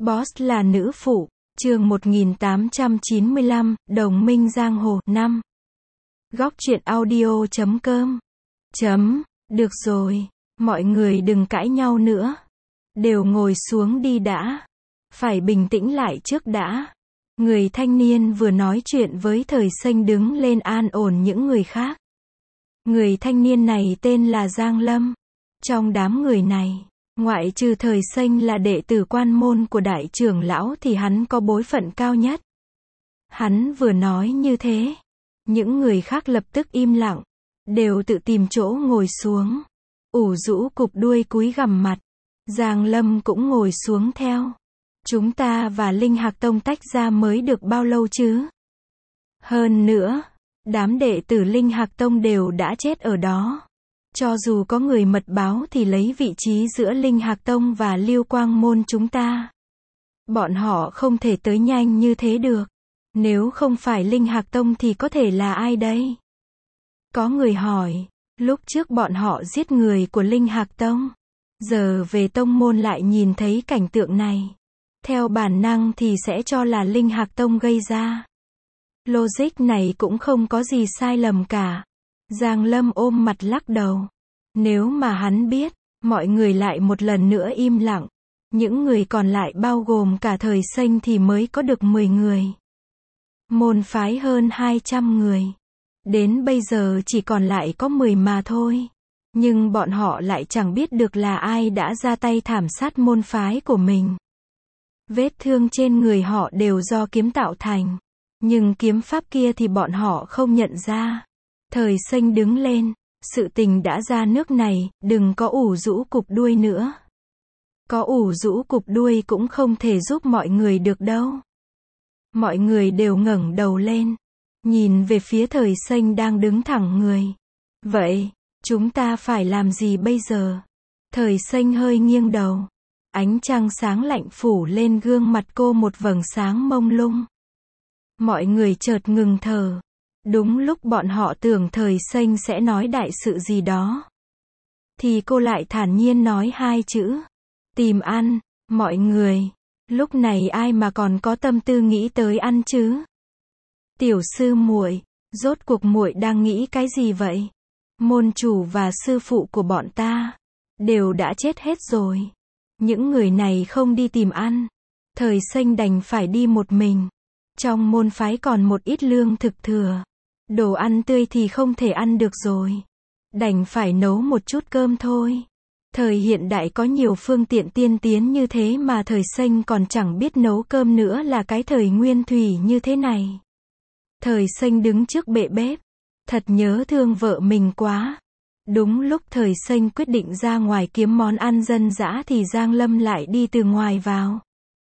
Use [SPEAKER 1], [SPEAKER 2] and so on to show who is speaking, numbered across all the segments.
[SPEAKER 1] Boss là nữ phụ, chương 1895, Đồng minh giang hồ, 5. Góc truyện audio.com. Được rồi, mọi người đừng cãi nhau nữa. Đều ngồi xuống đi đã. Phải bình tĩnh lại trước đã. Người thanh niên vừa nói chuyện với Thời Xanh đứng lên an ổn những người khác. Người thanh niên này tên là Giang Lâm. Trong đám người này, ngoại trừ Thời Xanh là đệ tử quan môn của đại trưởng lão thì hắn có bối phận cao nhất. Hắn vừa nói như thế, những người khác lập tức im lặng, đều tự tìm chỗ ngồi xuống, ủ rũ cụp đuôi cúi gằm mặt. Giang Lâm cũng ngồi xuống theo. Chúng ta và Linh Hạc Tông tách ra mới được bao lâu chứ? Hơn nữa, đám đệ tử Linh Hạc Tông đều đã chết ở đó. Cho dù có người mật báo thì lấy vị trí giữa Linh Hạc Tông và Lưu Quang Môn chúng ta. Bọn họ không thể tới nhanh như thế được. Nếu không phải Linh Hạc Tông thì có thể là ai đây? Có người hỏi, lúc trước bọn họ giết người của Linh Hạc Tông. Giờ về tông môn lại nhìn thấy cảnh tượng này. Theo bản năng thì sẽ cho là Linh Hạc Tông gây ra. Logic này cũng không có gì sai lầm cả. Giang Lâm ôm mặt lắc đầu. Nếu mà hắn biết, mọi người lại một lần nữa im lặng. Những người còn lại bao gồm cả Thời Xanh thì mới có được 10 người. Môn phái hơn 200 người. Đến bây giờ chỉ còn lại có 10 mà thôi. Nhưng bọn họ lại chẳng biết được là ai đã ra tay thảm sát môn phái của mình. Vết thương trên người họ đều do kiếm tạo thành. Nhưng kiếm pháp kia thì bọn họ không nhận ra. Thời Xanh đứng lên. Sự tình đã ra nước này, đừng có ủ rũ cụp đuôi nữa. Có ủ rũ cụp đuôi cũng không thể giúp mọi người được đâu. Mọi người đều ngẩng đầu lên. Nhìn về phía Thời Xanh đang đứng thẳng người. Vậy, chúng ta phải làm gì bây giờ? Thời Xanh hơi nghiêng đầu. Ánh trăng sáng lạnh phủ lên gương mặt cô một vầng sáng mông lung. Mọi người chợt ngừng thở. Đúng lúc bọn họ tưởng Thời Xanh sẽ nói đại sự gì đó. Thì cô lại thản nhiên nói hai chữ. Tìm ăn, mọi người. Lúc này ai mà còn có tâm tư nghĩ tới ăn chứ? Tiểu sư muội, rốt cuộc muội đang nghĩ cái gì vậy? Môn chủ và sư phụ của bọn ta đều đã chết hết rồi. Những người này không đi tìm ăn. Thời Xanh đành phải đi một mình. Trong môn phái còn một ít lương thực thừa. Đồ ăn tươi thì không thể ăn được rồi. Đành phải nấu một chút cơm thôi. Thời hiện đại có nhiều phương tiện tiên tiến như thế mà Thời Xanh còn chẳng biết nấu cơm nữa là cái thời nguyên thủy như thế này. Thời Xanh đứng trước bệ bếp. Thật nhớ thương vợ mình quá. Đúng lúc Thời Xanh quyết định ra ngoài kiếm món ăn dân dã thì Giang Lâm lại đi từ ngoài vào.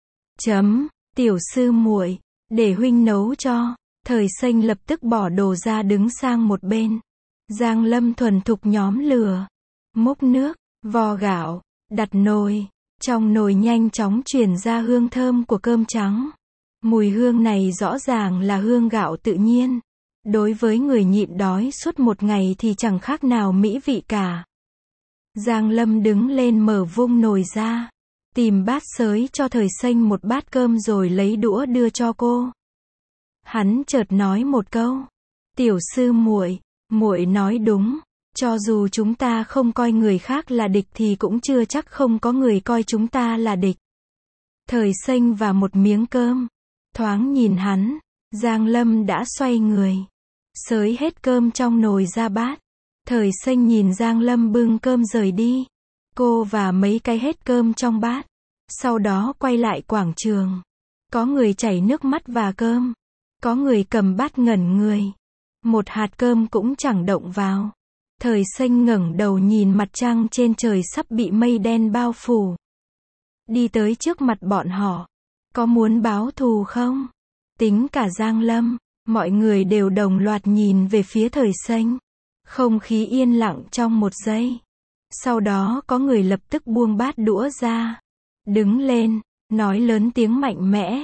[SPEAKER 1] Tiểu sư muội, để huynh nấu cho. Thời Xanh lập tức bỏ đồ ra đứng sang một bên. Giang Lâm thuần thục nhóm lửa. Múc nước, vo gạo, đặt nồi. Trong nồi nhanh chóng truyền ra hương thơm của cơm trắng. Mùi hương này rõ ràng là hương gạo tự nhiên. Đối với người nhịn đói suốt một ngày thì chẳng khác nào mỹ vị cả. Giang Lâm đứng lên mở vung nồi ra. Tìm bát xới cho Thời Xanh một bát cơm rồi lấy đũa đưa cho cô. Hắn chợt nói một câu. Tiểu sư muội, muội nói đúng. Cho dù chúng ta không coi người khác là địch thì cũng chưa chắc không có người coi chúng ta là địch. Thời Xanh và một miếng cơm. Thoáng nhìn hắn, Giang Lâm đã xoay người. Xới hết cơm trong nồi ra bát. Thời Xanh nhìn Giang Lâm bưng cơm rời đi. Cô và mấy cái hết cơm trong bát. Sau đó quay lại quảng trường. Có người chảy nước mắt và cơm. Có người cầm bát ngẩn người. Một hạt cơm cũng chẳng động vào. Thời Xanh ngẩng đầu nhìn mặt trăng trên trời sắp bị mây đen bao phủ. Đi tới trước mặt bọn họ. Có muốn báo thù không? Tính cả Giang Lâm, mọi người đều đồng loạt nhìn về phía Thời Xanh. Không khí yên lặng trong một giây. Sau đó có người lập tức buông bát đũa ra. Đứng lên, nói lớn tiếng mạnh mẽ.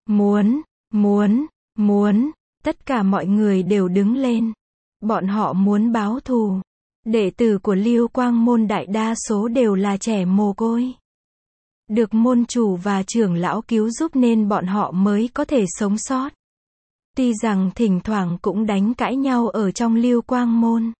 [SPEAKER 1] Muốn. Tất cả mọi người đều đứng lên. Bọn họ muốn báo thù. Đệ tử của Lưu Quang Môn đại đa số đều là trẻ mồ côi. Được môn chủ và trưởng lão cứu giúp nên bọn họ mới có thể sống sót. Tuy rằng thỉnh thoảng cũng đánh cãi nhau ở trong Lưu Quang môn.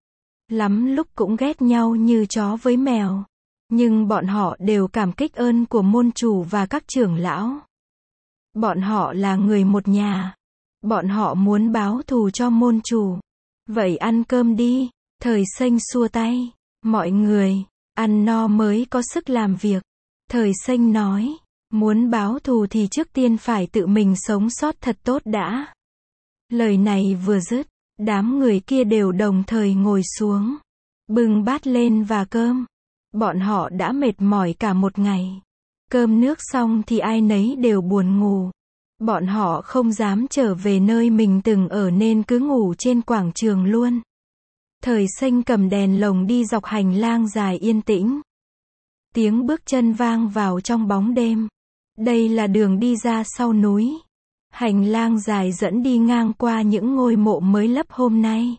[SPEAKER 1] Lắm lúc cũng ghét nhau như chó với mèo. Nhưng bọn họ đều cảm kích ơn của môn chủ và các trưởng lão. Bọn họ là người một nhà. Bọn họ muốn báo thù cho môn chủ. Vậy ăn cơm đi. Thời Xanh xua tay. Mọi người, ăn no mới có sức làm việc. Thời Xanh nói, muốn báo thù thì trước tiên phải tự mình sống sót thật tốt đã. Lời này vừa dứt, đám người kia đều đồng thời ngồi xuống, bưng bát lên và cơm. Bọn họ đã mệt mỏi cả một ngày. Cơm nước xong thì ai nấy đều buồn ngủ. Bọn họ không dám trở về nơi mình từng ở nên cứ ngủ trên quảng trường luôn. Thời Xanh cầm đèn lồng đi dọc hành lang dài yên tĩnh. Tiếng bước chân vang vào trong bóng đêm. Đây là đường đi ra sau núi. Hành lang dài dẫn đi ngang qua những ngôi mộ mới lấp hôm nay.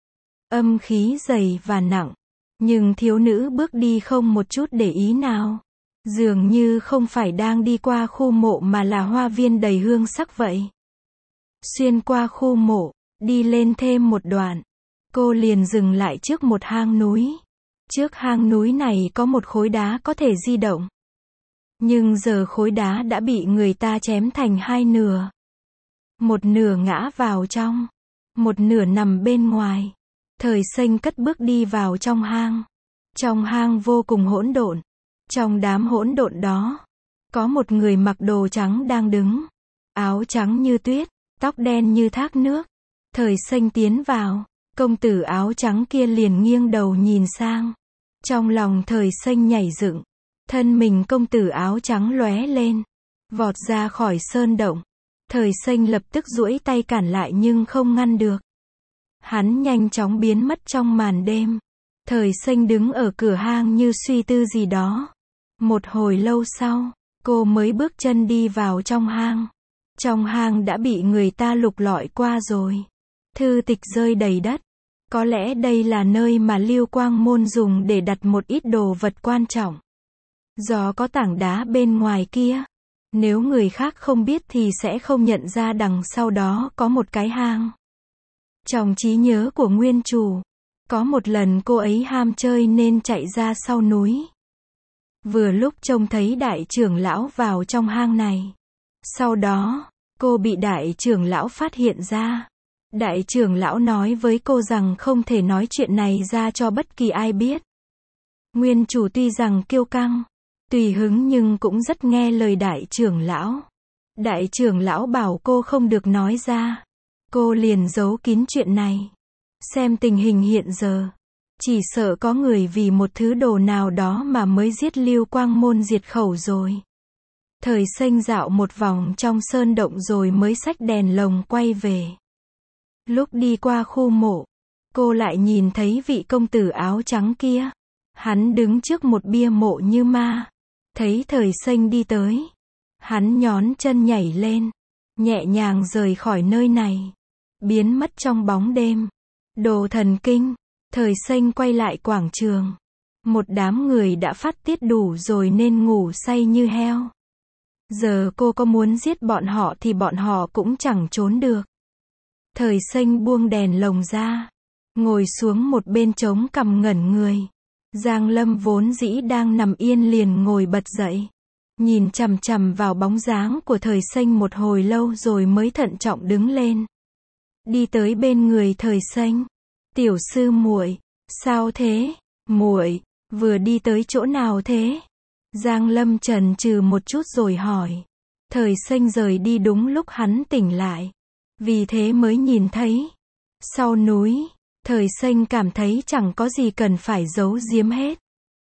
[SPEAKER 1] Âm khí dày và nặng. Nhưng thiếu nữ bước đi không một chút để ý nào. Dường như không phải đang đi qua khu mộ mà là hoa viên đầy hương sắc vậy. Xuyên qua khu mộ, đi lên thêm một đoạn. Cô liền dừng lại trước một hang núi. Trước hang núi này có một khối đá có thể di động. Nhưng giờ khối đá đã bị người ta chém thành hai nửa. Một nửa ngã vào trong. Một nửa nằm bên ngoài. Thời Xanh cất bước đi vào trong hang. Trong hang vô cùng hỗn độn. Trong đám hỗn độn đó, có một người mặc đồ trắng đang đứng. Áo trắng như tuyết, tóc đen như thác nước. Thời Xanh tiến vào, công tử áo trắng kia liền nghiêng đầu nhìn sang. Trong lòng Thời Xanh nhảy dựng, thân mình công tử áo trắng lóe lên, vọt ra khỏi sơn động. Thời Xanh lập tức duỗi tay cản lại nhưng không ngăn được. Hắn nhanh chóng biến mất trong màn đêm. Thời Xanh đứng ở cửa hang như suy tư gì đó. Một hồi lâu sau, cô mới bước chân đi vào trong hang. Trong hang đã bị người ta lục lọi qua rồi. Thư tịch rơi đầy đất. Có lẽ đây là nơi mà Lưu Quang môn dùng để đặt một ít đồ vật quan trọng. Do có tảng đá bên ngoài kia. Nếu người khác không biết thì sẽ không nhận ra đằng sau đó có một cái hang. Trong trí nhớ của nguyên chủ, có một lần cô ấy ham chơi nên chạy ra sau núi. Vừa lúc trông thấy đại trưởng lão vào trong hang này. Sau đó, cô bị đại trưởng lão phát hiện ra. Đại trưởng lão nói với cô rằng không thể nói chuyện này ra cho bất kỳ ai biết. Nguyên chủ tuy rằng kiêu căng, tùy hứng nhưng cũng rất nghe lời đại trưởng lão. Đại trưởng lão bảo cô không được nói ra. Cô liền giấu kín chuyện này. Xem tình hình hiện giờ, chỉ sợ có người vì một thứ đồ nào đó mà mới giết Lưu Quang môn diệt khẩu rồi. Thời Xanh dạo một vòng trong sơn động rồi mới xách đèn lồng quay về. Lúc đi qua khu mộ, cô lại nhìn thấy vị công tử áo trắng kia. Hắn đứng trước một bia mộ như ma. Thấy Thời Xanh đi tới, hắn nhón chân nhảy lên, nhẹ nhàng rời khỏi nơi này, biến mất trong bóng đêm. Đồ thần kinh. Thời Xanh quay lại quảng trường. Một đám người đã phát tiết đủ rồi nên ngủ say như heo. Giờ cô có muốn giết bọn họ thì bọn họ cũng chẳng trốn được. Thời Xanh buông đèn lồng ra, ngồi xuống một bên trống cằm ngẩn người. Giang Lâm vốn dĩ đang nằm yên liền ngồi bật dậy. Nhìn chằm chằm vào bóng dáng của Thời Xanh một hồi lâu rồi mới thận trọng đứng lên. Đi tới bên người Thời Xanh. Tiểu sư muội, sao thế? Muội, vừa đi tới chỗ nào thế? Giang Lâm chần chừ một chút rồi hỏi. Thời Xanh rời đi đúng lúc hắn tỉnh lại. Vì thế mới nhìn thấy. Sau núi, Thời Xanh cảm thấy chẳng có gì cần phải giấu giếm hết.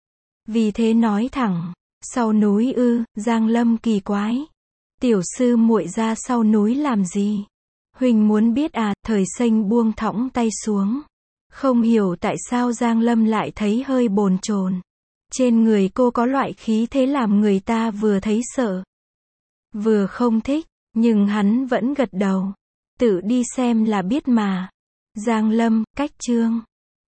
[SPEAKER 1] Vì thế nói thẳng. Sau núi ư? Giang Lâm kỳ quái. Tiểu sư muội ra sau núi làm gì? Huỳnh muốn biết à? Thời Xanh buông thõng tay xuống. Không hiểu tại sao Giang Lâm lại thấy hơi bồn chồn. Trên người cô có loại khí thế làm người ta vừa thấy sợ, vừa không thích, nhưng hắn vẫn gật đầu. Tự đi xem là biết mà. Giang Lâm, cách chương